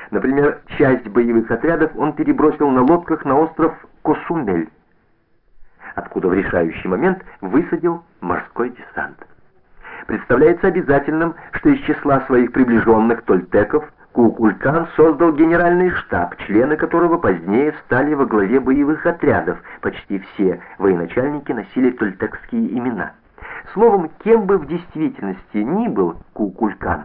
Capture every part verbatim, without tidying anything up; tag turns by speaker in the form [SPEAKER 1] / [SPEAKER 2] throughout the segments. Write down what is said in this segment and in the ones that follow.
[SPEAKER 1] Например, часть боевых отрядов он перебросил на лодках на остров Косумель, откуда в решающий момент высадил морской десант. Представляется обязательным, что из числа своих приближенных тольтеков Кукулькан создал генеральный штаб, члены которого позднее стали во главе боевых отрядов. Почти все военачальники носили тольтекские имена. Словом, кем бы в действительности ни был Кукулькан,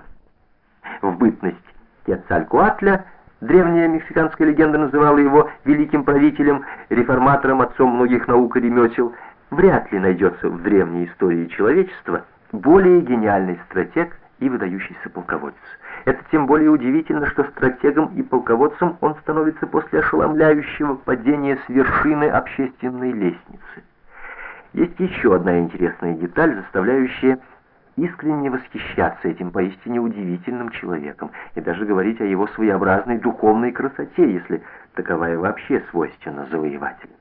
[SPEAKER 1] в бытность Кецалькоатля, древняя мексиканская легенда называла его великим правителем, реформатором, отцом многих наук и ремесел, вряд ли найдется в древней истории человечества более гениальный стратег и выдающийся полководец. Это тем более удивительно, что стратегом и полководцем он становится после ошеломляющего падения с вершины общественной лестницы. Есть еще одна интересная деталь, заставляющая искренне восхищаться этим поистине удивительным человеком и даже говорить о его своеобразной духовной красоте, если таковая вообще свойственна завоевателю.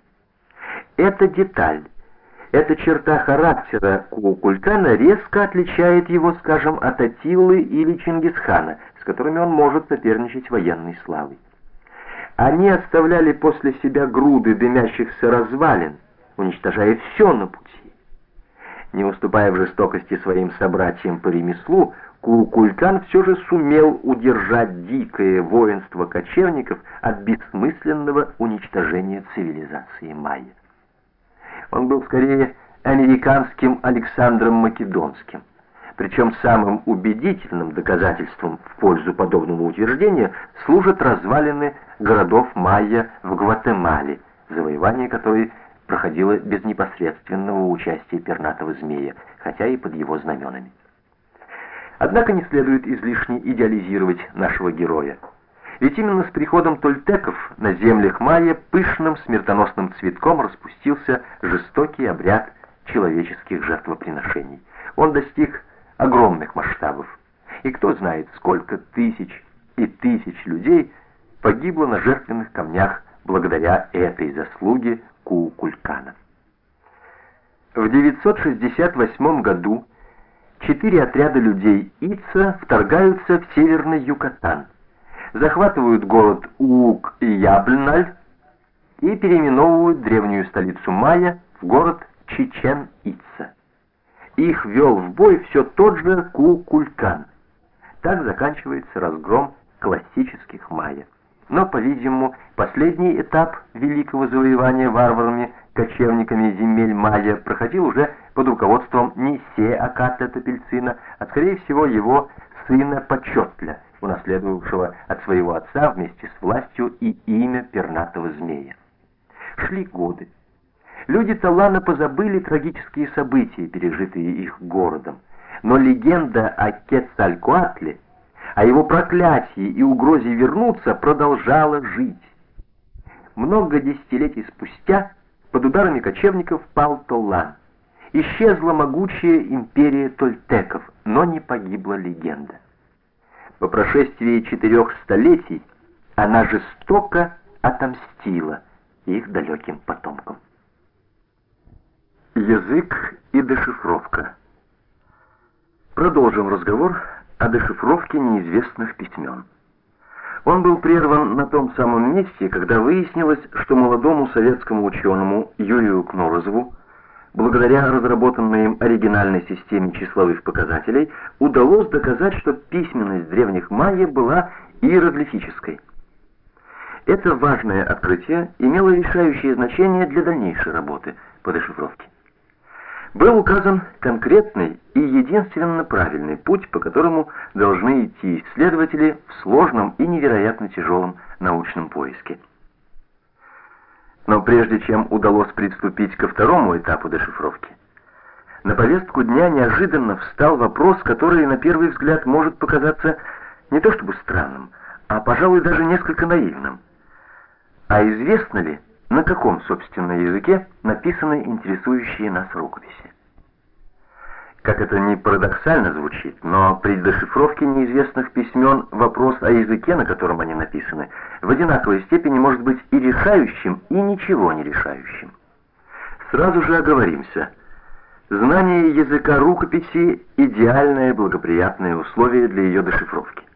[SPEAKER 1] Эта деталь, эта черта характера Кукулькана резко отличает его, скажем, от Аттилы или Чингисхана, с которыми он может соперничать военной славой. Они оставляли после себя груды дымящихся развалин, уничтожая все на пути. Не уступая в жестокости своим собратьям по ремеслу, Кукулькан все же сумел удержать дикое воинство кочевников от бессмысленного уничтожения цивилизации майя. Он был скорее американским Александром Македонским. Причем самым убедительным доказательством в пользу подобного утверждения служат развалины городов майя в Гватемале, завоевание которой проходило без непосредственного участия пернатого змея, хотя и под его знаменами. Однако не следует излишне идеализировать нашего героя. Ведь именно с приходом тольтеков на землях майя пышным смертоносным цветком распустился жестокий обряд человеческих жертвоприношений. Он достиг огромных масштабов, и кто знает, сколько тысяч и тысяч людей погибло на жертвенных камнях благодаря этой заслуге Кукулькана. В девятьсот шестьдесят восьмом году четыре отряда людей Ица вторгаются в северный Юкатан, захватывают город Уук-Ябльналь и переименовывают древнюю столицу майя в город Чичен-Ица. Их вел в бой все тот же Кукулькан. Так заканчивается разгром классических майя. Но, по-видимому, последний этап великого завоевания варварами-кочевниками земель майя проходил уже под руководством не Се-Акатля-Топельцина, а, скорее всего, его сына Почетля, унаследовавшего от своего отца вместе с властью и имя пернатого змея. Шли годы. Люди Талана позабыли трагические события, пережитые их городом, но легенда о Кецалькоатле, о его проклятии и угрозе вернуться, продолжала жить. Много десятилетий спустя под ударами кочевников пал Толан. Исчезла могучая империя тольтеков, но не погибла легенда. По прошествии четырех столетий она жестоко отомстила их далеким потомкам. Язык и дешифровка. Продолжим разговор о дешифровке неизвестных письмен. Он был прерван на том самом месте, когда выяснилось, что молодому советскому ученому Юрию Кнорозову, благодаря разработанной им оригинальной системе числовых показателей, удалось доказать, что письменность древних майя была иероглифической. Это важное открытие имело решающее значение для дальнейшей работы по дешифровке. Был указан конкретный и единственно правильный путь, по которому должны идти исследователи в сложном и невероятно тяжелом научном поиске. Но прежде чем удалось приступить ко второму этапу дешифровки, на повестку дня неожиданно встал вопрос, который на первый взгляд может показаться не то чтобы странным, а, пожалуй, даже несколько наивным. А известно ли, на каком, собственно, языке написаны интересующие нас рукописи? Как это ни парадоксально звучит, но при дешифровке неизвестных письмен вопрос о языке, на котором они написаны, в одинаковой степени может быть и решающим, и ничего не решающим. Сразу же оговоримся. Знание языка рукописи – идеальное благоприятное условие для ее дешифровки.